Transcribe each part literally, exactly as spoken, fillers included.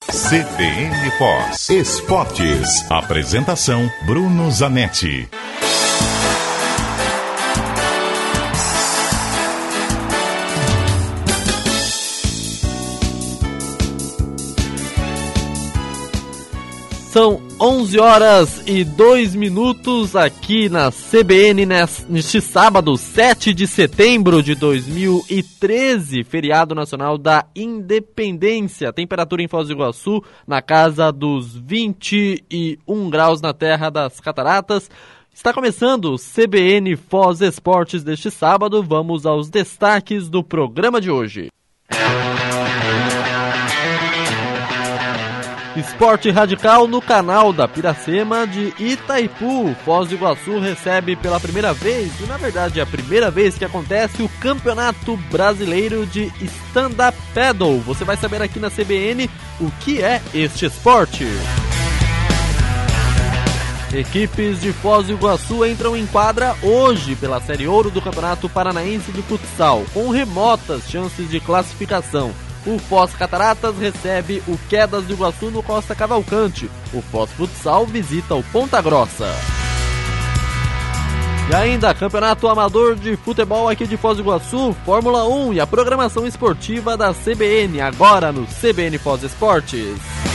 C B N Foz Esportes. Apresentação Bruno Zanetti. São onze horas e dois minutos aqui na C B N neste sábado, sete de setembro de dois mil e treze, feriado nacional da Independência. Temperatura em Foz do Iguaçu na casa dos vinte e um graus na Terra das Cataratas. Está começando o C B N Foz Esportes deste sábado. Vamos aos destaques do programa de hoje. Esporte radical no canal da Piracema de Itaipu. Foz do Iguaçu recebe pela primeira vez, e na verdade é a primeira vez que acontece, o Campeonato Brasileiro de Stand-Up Paddle. Você vai saber aqui na C B N o que é este esporte. Equipes de Foz do Iguaçu entram em quadra hoje pela Série Ouro do Campeonato Paranaense de Futsal, com remotas chances de classificação. O Foz Cataratas recebe o Quedas do Iguaçu no Costa Cavalcante. O Foz Futsal visita o Ponta Grossa. E ainda, Campeonato Amador de Futebol aqui de Foz do Iguaçu, Fórmula um e a programação esportiva da C B N, agora no C B N Foz Esportes.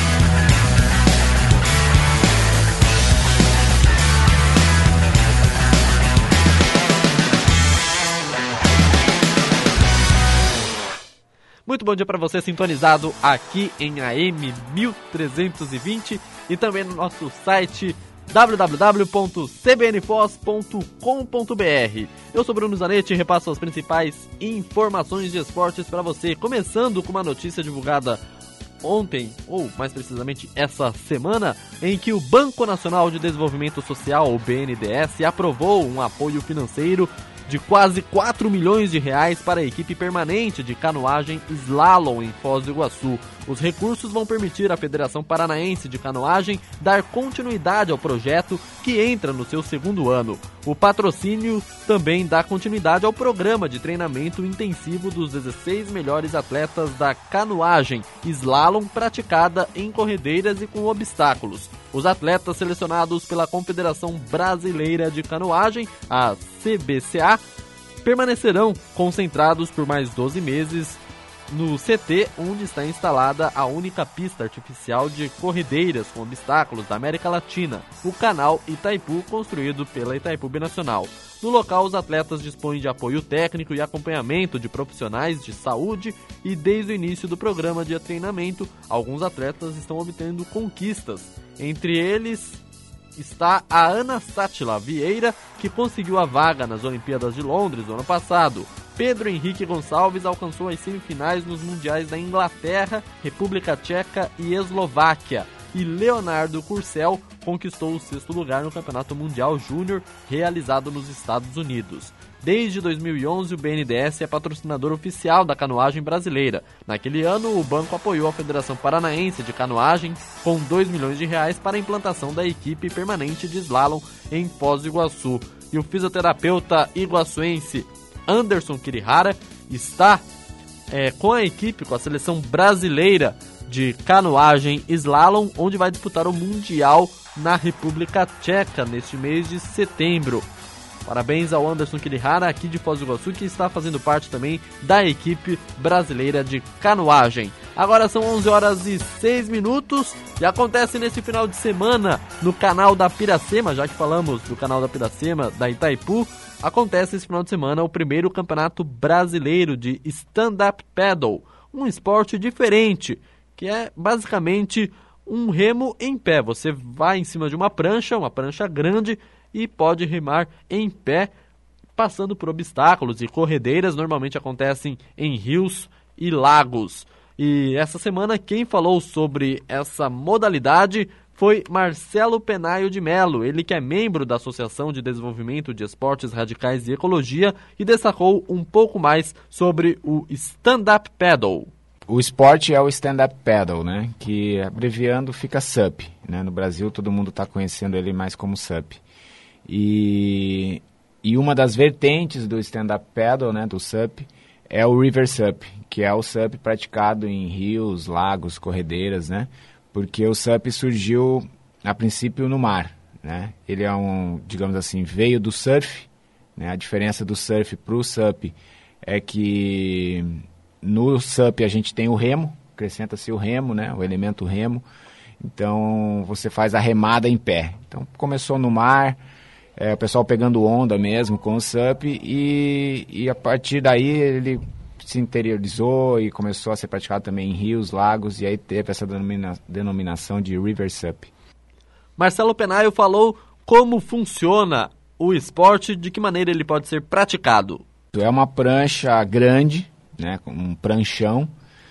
Muito bom dia para você sintonizado aqui em A M mil trezentos e vinte e também no nosso site w w w ponto c b n foz ponto com ponto b r. Eu sou Bruno Zanetti e repasso as principais informações de esportes para você, começando com uma notícia divulgada ontem, ou mais precisamente essa semana, em que o Banco Nacional de Desenvolvimento Social, o B N D E S, aprovou um apoio financeiro de quase quatro milhões de reais para a equipe permanente de canoagem slalom em Foz do Iguaçu. Os recursos vão permitir à Federação Paranaense de Canoagem dar continuidade ao projeto, que entra no seu segundo ano. O patrocínio também dá continuidade ao programa de treinamento intensivo dos dezesseis melhores atletas da canoagem slalom praticada em corredeiras e com obstáculos. Os atletas selecionados pela Confederação Brasileira de Canoagem, a C B C A, permanecerão concentrados por mais doze meses no C T, onde está instalada a única pista artificial de corredeiras com obstáculos da América Latina, o Canal Itaipu, construído pela Itaipu Binacional. No local, os atletas dispõem de apoio técnico e acompanhamento de profissionais de saúde e desde o início do programa de treinamento, alguns atletas estão obtendo conquistas. Entre eles está a Ana Sátila Vieira, que conseguiu a vaga nas Olimpíadas de Londres no ano passado. Pedro Henrique Gonçalves alcançou as semifinais nos Mundiais da Inglaterra, República Tcheca e Eslováquia. E Leonardo Curcel conquistou o sexto lugar no Campeonato Mundial Júnior, realizado nos Estados Unidos. Desde dois mil e onze, o B N D E S é patrocinador oficial da canoagem brasileira. Naquele ano, o banco apoiou a Federação Paranaense de Canoagem com dois milhões de reais para a implantação da equipe permanente de slalom em Foz do Iguaçu. E o fisioterapeuta iguaçuense Anderson Kirihara está é, com a equipe, com a seleção brasileira de canoagem slalom, onde vai disputar o Mundial na República Tcheca neste mês de setembro. Parabéns ao Anderson Kirihara, aqui de Foz do Iguaçu, que está fazendo parte também da equipe brasileira de canoagem. Agora são onze horas e seis minutos e acontece nesse final de semana no canal da Piracema, já que falamos do canal da Piracema, da Itaipu, acontece esse final de semana o primeiro Campeonato Brasileiro de Stand-Up Paddle, um esporte diferente, que é basicamente um remo em pé. Você vai em cima de uma prancha, uma prancha grande, e pode remar em pé, passando por obstáculos e corredeiras. Normalmente acontecem em rios e lagos. E essa semana quem falou sobre essa modalidade foi Marcelo Penaio de Melo, ele que é membro da Associação de Desenvolvimento de Esportes Radicais e Ecologia, e destacou um pouco mais sobre o stand-up paddle. O esporte é o stand-up paddle, né? Que abreviando fica S U P, né? No Brasil todo mundo está conhecendo ele mais como S U P. E, e uma das vertentes do stand-up paddle, né, do S U P, é o River Sup, que é o sup praticado em rios, lagos, corredeiras, né? Porque o sup surgiu, a princípio, no mar, né? Ele é um, digamos assim, veio do surf, né? A diferença do surf para o sup é que no sup a gente tem o remo, acrescenta-se o remo, né? O elemento remo. Então, você faz a remada em pé. Então, começou no mar, é, o pessoal pegando onda mesmo com o sup e, e a partir daí ele se interiorizou e começou a ser praticado também em rios, lagos, e aí teve essa denomina, denominação de River Sup. Marcelo Penaio falou como funciona o esporte, de que maneira ele pode ser praticado. É uma prancha grande, né, um pranchão,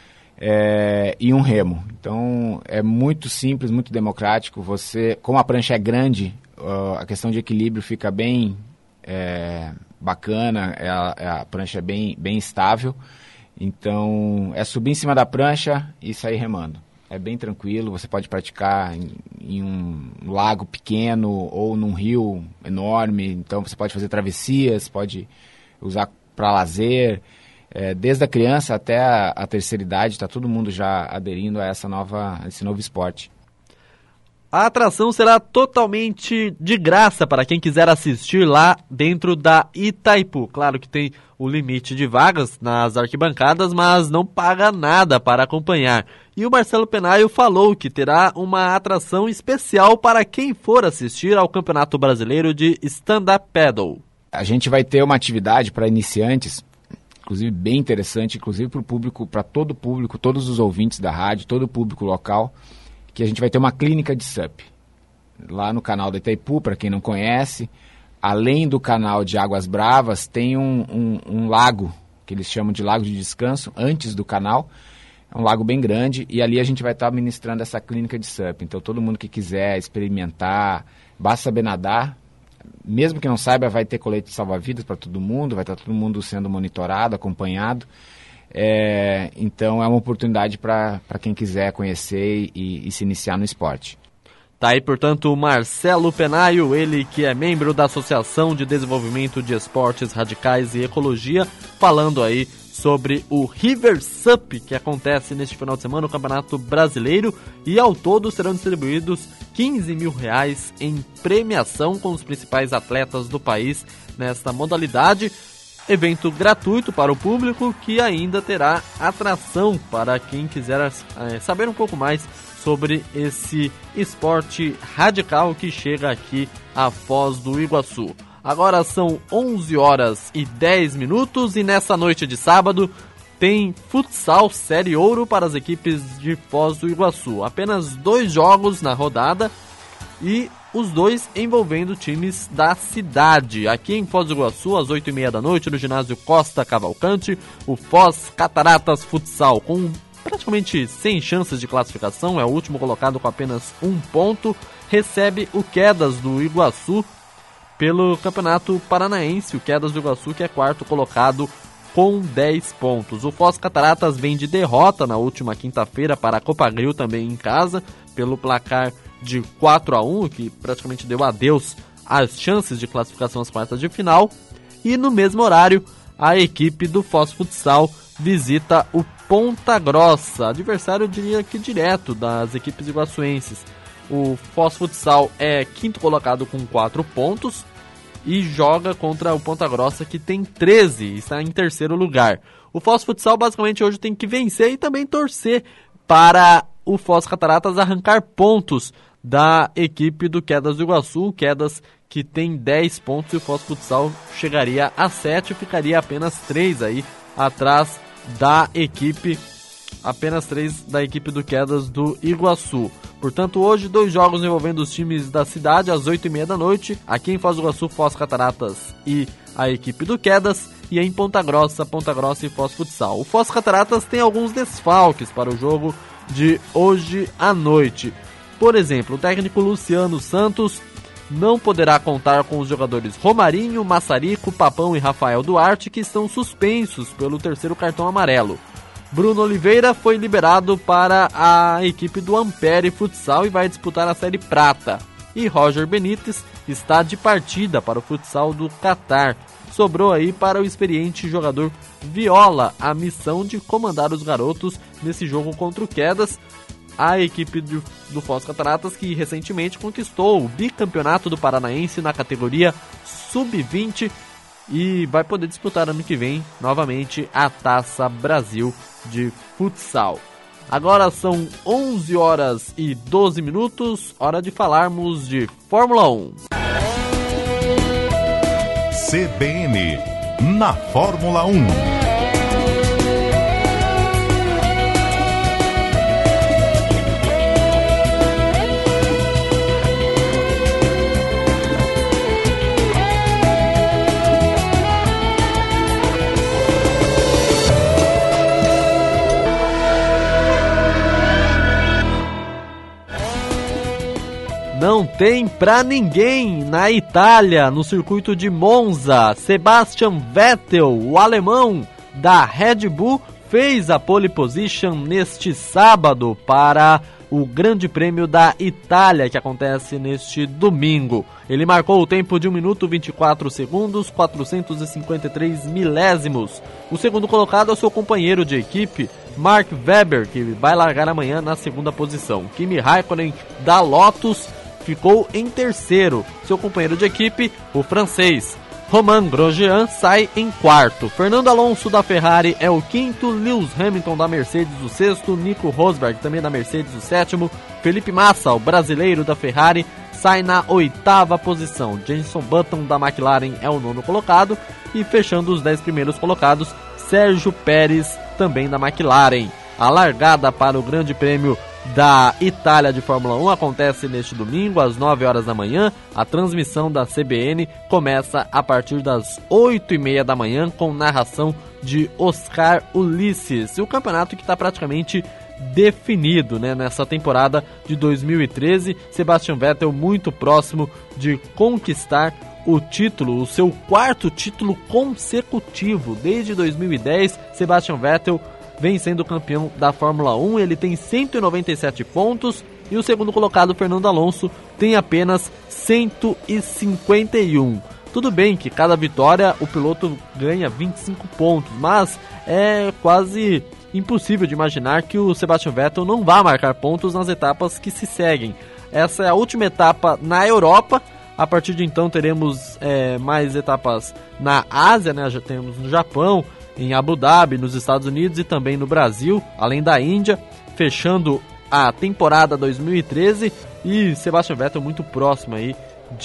é, e um remo. Então é muito simples, muito democrático. Você, como a prancha é grande, uh, a questão de equilíbrio fica bem é, bacana, é a, é a prancha é bem, bem estável. Então é subir em cima da prancha e sair remando. É bem tranquilo, você pode praticar em, em um lago pequeno ou num rio enorme. Então você pode fazer travessias, pode usar para lazer. É, desde a criança até a, a terceira idade, está todo mundo já aderindo a essa nova, esse novo esporte. A atração será totalmente de graça para quem quiser assistir lá dentro da Itaipu. Claro que tem o limite de vagas nas arquibancadas, mas não paga nada para acompanhar. E o Marcelo Penaio falou que terá uma atração especial para quem for assistir ao Campeonato Brasileiro de Stand-Up Paddle. A gente vai ter uma atividade para iniciantes, inclusive bem interessante, inclusive para o público, para todo o público, todos os ouvintes da rádio, todo o público local, que a gente vai ter uma clínica de sup. Lá no canal da Itaipu, para quem não conhece, além do canal de Águas Bravas, tem um, um, um lago, que eles chamam de Lago de Descanso, antes do canal. É um lago bem grande, e ali a gente vai estar ministrando essa clínica de sup. Então todo mundo que quiser experimentar, basta saber nadar. Mesmo que não saiba, vai ter colete de salva-vidas para todo mundo, vai estar todo mundo sendo monitorado, acompanhado. É, então é uma oportunidade para quem quiser conhecer e, e se iniciar no esporte. Tá aí, portanto, o Marcelo Penaio, ele que é membro da Associação de Desenvolvimento de Esportes Radicais e Ecologia, falando aí sobre o River Sup, que acontece neste final de semana no Campeonato Brasileiro, e ao todo serão distribuídos quinze mil reais em premiação com os principais atletas do país nesta modalidade. Evento gratuito para o público, que ainda terá atração para quem quiser é, saber um pouco mais sobre esse esporte radical que chega aqui a Foz do Iguaçu. Agora são onze horas e dez minutos e nessa noite de sábado tem futsal Série Ouro para as equipes de Foz do Iguaçu. Apenas dois jogos na rodada e os dois envolvendo times da cidade. Aqui em Foz do Iguaçu, às oito e meia da noite, no ginásio Costa Cavalcante, o Foz Cataratas Futsal, com praticamente sem chances de classificação, é o último colocado com apenas um ponto, recebe o Quedas do Iguaçu pelo Campeonato Paranaense. O Quedas do Iguaçu, que é quarto colocado com dez pontos. O Foz Cataratas vem de derrota na última quinta-feira para a Copagril, também em casa, pelo placar de quatro a um, que praticamente deu adeus às chances de classificação às quartas de final. E no mesmo horário, a equipe do Foz Futsal visita o Ponta Grossa, adversário, eu diria que direto das equipes iguaçuenses. O Foz Futsal é quinto colocado com quatro pontos e joga contra o Ponta Grossa, que tem treze e está em terceiro lugar. O Foz Futsal basicamente hoje tem que vencer e também torcer para o Foz Cataratas arrancar pontos da equipe do Quedas do Iguaçu. Quedas que tem dez pontos e o Foz Futsal chegaria a sete e ficaria apenas três aí atrás da equipe, apenas três da equipe do Quedas do Iguaçu. Portanto, hoje dois jogos envolvendo os times da cidade às oito e meia da noite, aqui em Foz do Iguaçu, Foz Cataratas e a equipe do Quedas, e em Ponta Grossa, Ponta Grossa e Foz Futsal. O Foz Cataratas tem alguns desfalques para o jogo de hoje à noite. Por exemplo, o técnico Luciano Santos não poderá contar com os jogadores Romarinho, Massarico, Papão e Rafael Duarte, que estão suspensos pelo terceiro cartão amarelo. Bruno Oliveira foi liberado para a equipe do Ampere Futsal e vai disputar a Série Prata. E Roger Benítez está de partida para o futsal do Catar, sobrou aí para o experiente jogador Viola a missão de comandar os garotos nesse jogo contra o Quedas, a equipe do, do Foz Cataratas, que recentemente conquistou o bicampeonato do Paranaense na categoria sub vinte e vai poder disputar ano que vem novamente a Taça Brasil de futsal. Agora são onze horas e doze minutos, hora de falarmos de Fórmula um. C B N na Fórmula um. Não tem pra ninguém na Itália, no circuito de Monza. Sebastian Vettel, o alemão da Red Bull, fez a pole position neste sábado para o Grande Prêmio da Itália, que acontece neste domingo. Ele marcou o tempo de um minuto vinte e quatro segundos, quatrocentos e cinquenta e três milésimos. O segundo colocado é o seu companheiro de equipe, Mark Webber, que vai largar amanhã na segunda posição. Kimi Raikkonen da Lotus ficou em terceiro. Seu companheiro de equipe, o francês Romain Grosjean, sai em quarto. Fernando Alonso da Ferrari é o quinto, Lewis Hamilton da Mercedes o sexto, Nico Rosberg também da Mercedes o sétimo, Felipe Massa, o brasileiro da Ferrari, sai na oitava posição. Jenson Button da McLaren é o nono colocado e fechando os dez primeiros colocados, Sérgio Pérez também da McLaren. A largada para o Grande Prêmio da Itália de Fórmula um acontece neste domingo às nove horas da manhã. A transmissão da C B N começa a partir das oito e meia da manhã com narração de Oscar Ulisses. E o campeonato que está praticamente definido, né, nessa temporada de dois mil e treze. Sebastian Vettel muito próximo de conquistar o título, o seu quarto título consecutivo. Desde dois mil e dez, Sebastian Vettel vem sendo campeão da Fórmula um, ele tem cento e noventa e sete pontos e o segundo colocado, Fernando Alonso, tem apenas cento e cinquenta e um. Tudo bem que cada vitória o piloto ganha vinte e cinco pontos, mas é quase impossível de imaginar que o Sebastian Vettel não vá marcar pontos nas etapas que se seguem. Essa é a última etapa na Europa. A partir de então teremos é, mais etapas na Ásia, né? Já temos no Japão, em Abu Dhabi, nos Estados Unidos e também no Brasil, além da Índia, fechando a temporada dois mil e treze, e Sebastian Vettel muito próximo aí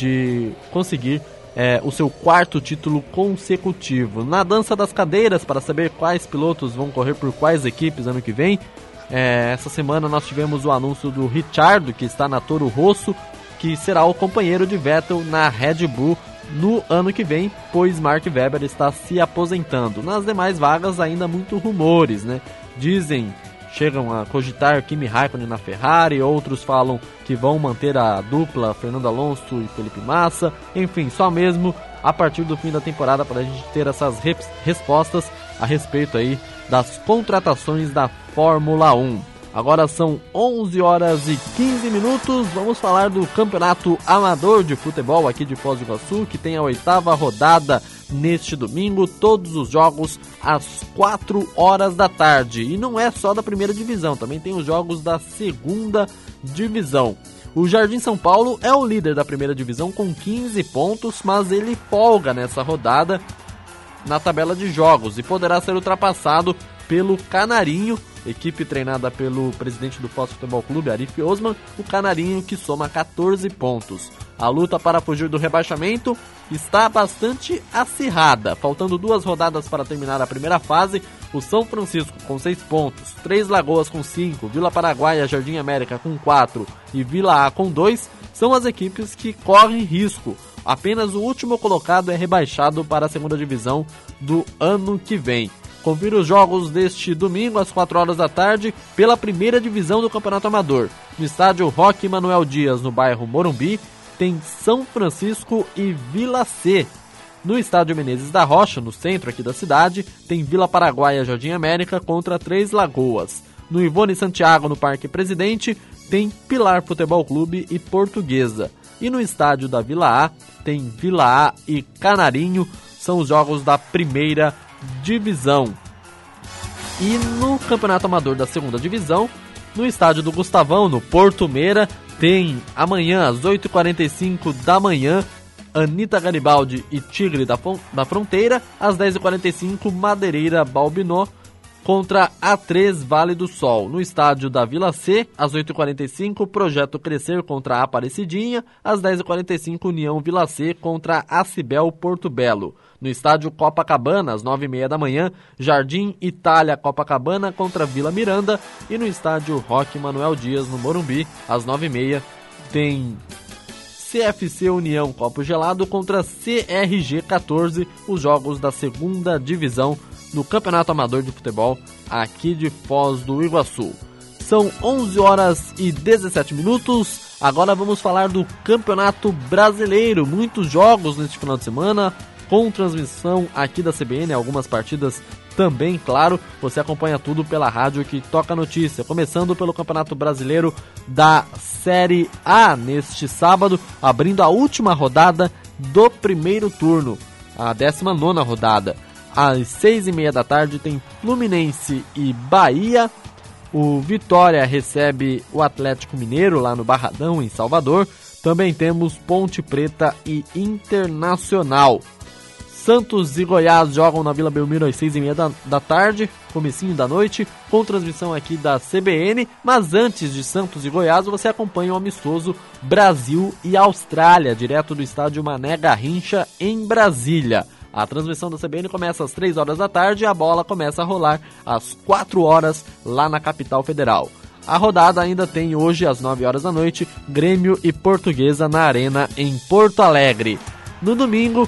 de conseguir é, o seu quarto título consecutivo. Na dança das cadeiras, para saber quais pilotos vão correr por quais equipes ano que vem, é, essa semana nós tivemos o anúncio do Ricciardo, que está na Toro Rosso, que será o companheiro de Vettel na Red Bull no ano que vem, pois Mark Webber está se aposentando. Nas demais vagas ainda muito rumores, né? Dizem, chegam a cogitar Kimi Raikkonen na Ferrari, outros falam que vão manter a dupla Fernando Alonso e Felipe Massa. Enfim, só mesmo a partir do fim da temporada para a gente ter essas res- respostas a respeito aí das contratações da Fórmula um. Agora são onze horas e quinze minutos, vamos falar do Campeonato Amador de Futebol aqui de Foz do Iguaçu, que tem a oitava rodada neste domingo, todos os jogos às quatro horas da tarde. E não é só da primeira divisão, também tem os jogos da segunda divisão. O Jardim São Paulo é o líder da primeira divisão com quinze pontos, mas ele folga nessa rodada na tabela de jogos e poderá ser ultrapassado pelo Canarinho, equipe treinada pelo presidente do Foz Futebol Clube, Arif Osman, o Canarinho, que soma catorze pontos. A luta para fugir do rebaixamento está bastante acirrada, faltando duas rodadas para terminar a primeira fase. O São Francisco com seis pontos, Três Lagoas com cinco, Vila Paraguaia, Jardim América com quatro e Vila A com dois são as equipes que correm risco. Apenas o último colocado é rebaixado para a segunda divisão do ano que vem. Confira os jogos deste domingo às quatro horas da tarde pela primeira divisão do Campeonato Amador. No estádio Roque Manuel Dias, no bairro Morumbi, tem São Francisco e Vila C. No estádio Menezes da Rocha, no centro aqui da cidade, tem Vila Paraguaia Jardim América contra Três Lagoas. No Ivone Santiago, no Parque Presidente, tem Pilar Futebol Clube e Portuguesa. E no estádio da Vila A, tem Vila A e Canarinho são os jogos da primeira divisão. E no Campeonato Amador da segunda divisão, no estádio do Gustavão, no Porto Meira, tem amanhã às oito e quarenta e cinco da manhã, Anitta Garibaldi e Tigre da, da Fronteira, às dez e quarenta e cinco, Madeireira Balbinó contra A três Vale do Sol. No estádio da Vila C, às oito e quarenta e cinco, Projeto Crescer contra a Aparecidinha, às dez e quarenta e cinco, União Vila C contra a Cibel Porto Belo. No estádio Copacabana, às nove e meia da manhã, Jardim Itália Copacabana contra Vila Miranda, e no estádio Roque Manuel Dias, no Morumbi, às nove e meia, tem C F C União Copo Gelado contra C R G quatorze, os jogos da segunda divisão do Campeonato Amador de Futebol aqui de Foz do Iguaçu. São onze horas e dezessete minutos, agora vamos falar do Campeonato Brasileiro, muitos jogos neste final de semana, com transmissão aqui da C B N, algumas partidas também, claro, você acompanha tudo pela rádio que toca notícia, começando pelo Campeonato Brasileiro da Série A neste sábado, abrindo a última rodada do primeiro turno, a décima nona rodada. Às seis e meia da tarde tem Fluminense e Bahia, o Vitória recebe o Atlético Mineiro lá no Barradão, em Salvador, também temos Ponte Preta e Internacional. Santos e Goiás jogam na Vila Belmiro às seis e meia da, da tarde, comecinho da noite, com transmissão aqui da C B N, mas antes de Santos e Goiás você acompanha o amistoso Brasil e Austrália, direto do estádio Mané Garrincha, em Brasília. A transmissão da C B N começa às três horas da tarde e a bola começa a rolar às quatro horas lá na capital federal. A rodada ainda tem hoje às nove horas da noite, Grêmio e Portuguesa na Arena em Porto Alegre. No domingo,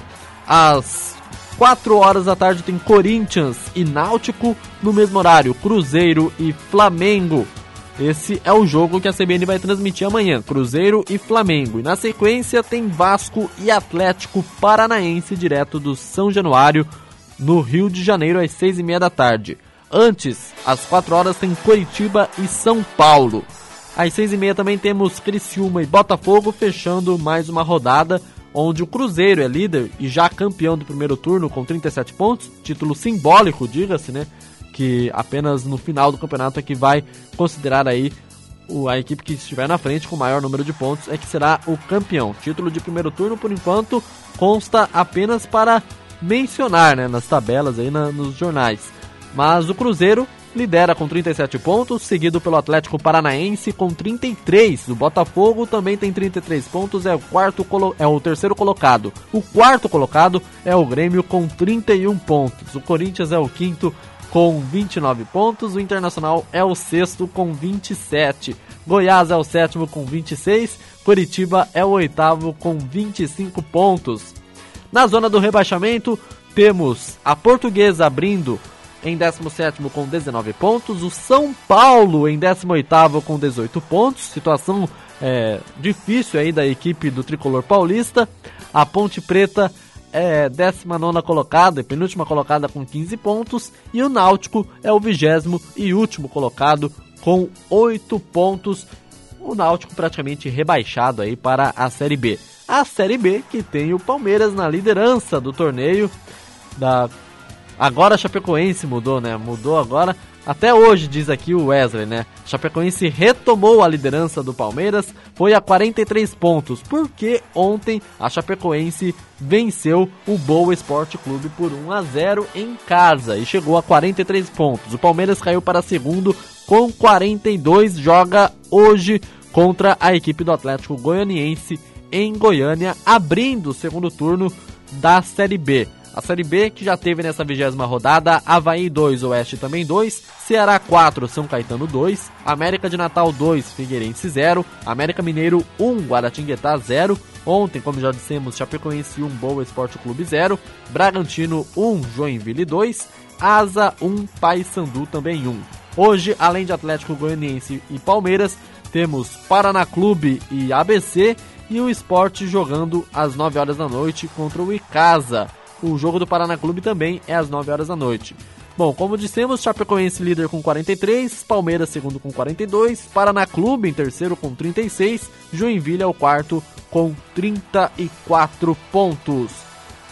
às quatro horas da tarde tem Corinthians e Náutico, no mesmo horário Cruzeiro e Flamengo. Esse é o jogo que a C B N vai transmitir amanhã, Cruzeiro e Flamengo. E na sequência tem Vasco e Atlético Paranaense, direto do São Januário, no Rio de Janeiro, às seis e meia da tarde. Antes, às quatro horas, tem Coritiba e São Paulo. Às seis e meia também temos Criciúma e Botafogo, fechando mais uma rodada, onde o Cruzeiro é líder e já campeão do primeiro turno com trinta e sete pontos, título simbólico, diga-se, né? Que apenas no final do campeonato é que vai considerar aí o, a equipe que estiver na frente com o maior número de pontos é que será o campeão. Título de primeiro turno, por enquanto, consta apenas para mencionar, né, nas tabelas, aí na, nos jornais. Mas o Cruzeiro lidera com trinta e sete pontos, seguido pelo Atlético Paranaense com trinta e três. O Botafogo também tem trinta e três pontos, é o, quarto colo- é o terceiro colocado. O quarto colocado é o Grêmio com trinta e um pontos. O Corinthians é o quinto com vinte e nove pontos, o Internacional é o sexto com vinte e sete, Goiás é o sétimo com vinte e seis, Curitiba é o oitavo com vinte e cinco pontos. Na zona do rebaixamento, temos a Portuguesa abrindo em décimo sétimo com dezenove pontos, o São Paulo em décimo oitavo com dezoito pontos, situação é, difícil aí da equipe do Tricolor Paulista. A Ponte Preta é décima nona colocada, penúltima colocada com quinze pontos, e o Náutico é o vigésimo e último colocado com oito pontos. O Náutico praticamente rebaixado aí para a Série B. A Série B que tem o Palmeiras na liderança do torneio. Da... Agora a Chapecoense mudou, né? Mudou agora. Até hoje, diz aqui o Wesley, né? Chapecoense retomou a liderança do Palmeiras, foi a quarenta e três pontos, porque ontem a Chapecoense venceu o Boa Esporte Clube por um a zero em casa e chegou a quarenta e três pontos. O Palmeiras caiu para segundo com quarenta e dois, joga hoje contra a equipe do Atlético Goianiense em Goiânia, abrindo o segundo turno da Série B. A Série B, que já teve nessa vigésima rodada, Avaí dois, Oeste também dois, Ceará quatro, São Caetano dois, América de Natal dois, Figueirense zero, América Mineiro um, Guaratinguetá zero, ontem, como já dissemos, Chapecoense um, Boa Esporte Clube zero, Bragantino um, Joinville dois, Asa um, Paysandu também um. Hoje, além de Atlético Goianiense e Palmeiras, temos Paraná Clube e A B C, e o Sport jogando às nove horas da noite contra o Icasa. O jogo do Paraná Clube também é às nove horas da noite. Bom, como dissemos, Chapecoense líder com quarenta e três, Palmeiras segundo com quarenta e dois, Paraná Clube em terceiro com trinta e seis, Joinville é o quarto com trinta e quatro pontos.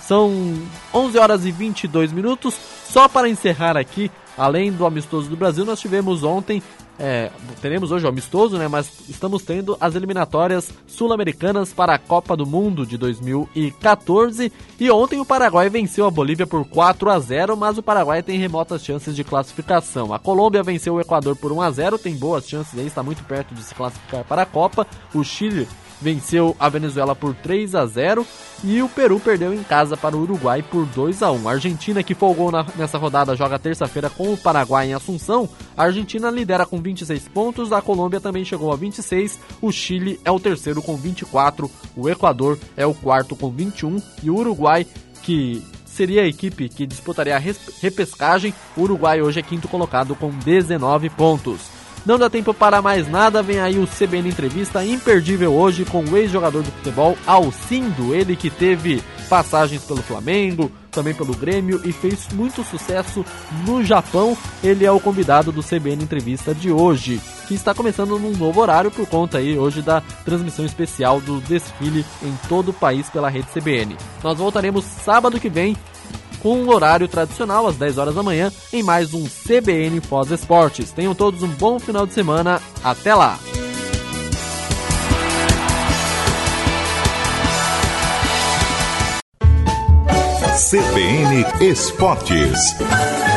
São onze horas e vinte e dois minutos. Só para encerrar aqui, além do amistoso do Brasil, nós tivemos ontem, é, teremos hoje o amistoso, né? Mas estamos tendo as eliminatórias sul-americanas para a Copa do Mundo de dois mil e quatorze. E ontem o Paraguai venceu a Bolívia por quatro a zero, mas o Paraguai tem remotas chances de classificação. A Colômbia venceu o Equador por um a zero, tem boas chances aí, está muito perto de se classificar para a Copa. O Chile venceu a Venezuela por três a zero e o Peru perdeu em casa para o Uruguai por dois a um. A Argentina, que folgou na, nessa rodada, joga terça-feira com o Paraguai em Assunção. A Argentina lidera com vinte e seis pontos, a Colômbia também chegou a vinte e seis, o Chile é o terceiro com vinte e quatro, o Equador é o quarto com vinte e um e o Uruguai, que seria a equipe que disputaria a repescagem, o Uruguai hoje é quinto colocado com dezenove pontos. Não dá tempo para mais nada, vem aí o C B N Entrevista imperdível hoje com o ex-jogador de futebol Alcindo, ele que teve passagens pelo Flamengo, também pelo Grêmio e fez muito sucesso no Japão. Ele é o convidado do C B N Entrevista de hoje, que está começando num novo horário por conta aí hoje da transmissão especial do desfile em todo o país pela rede C B N. Nós voltaremos sábado que vem com o horário tradicional, às dez horas da manhã, em mais um C B N Foz Esportes. Tenham todos um bom final de semana. Até lá! C B N Esportes.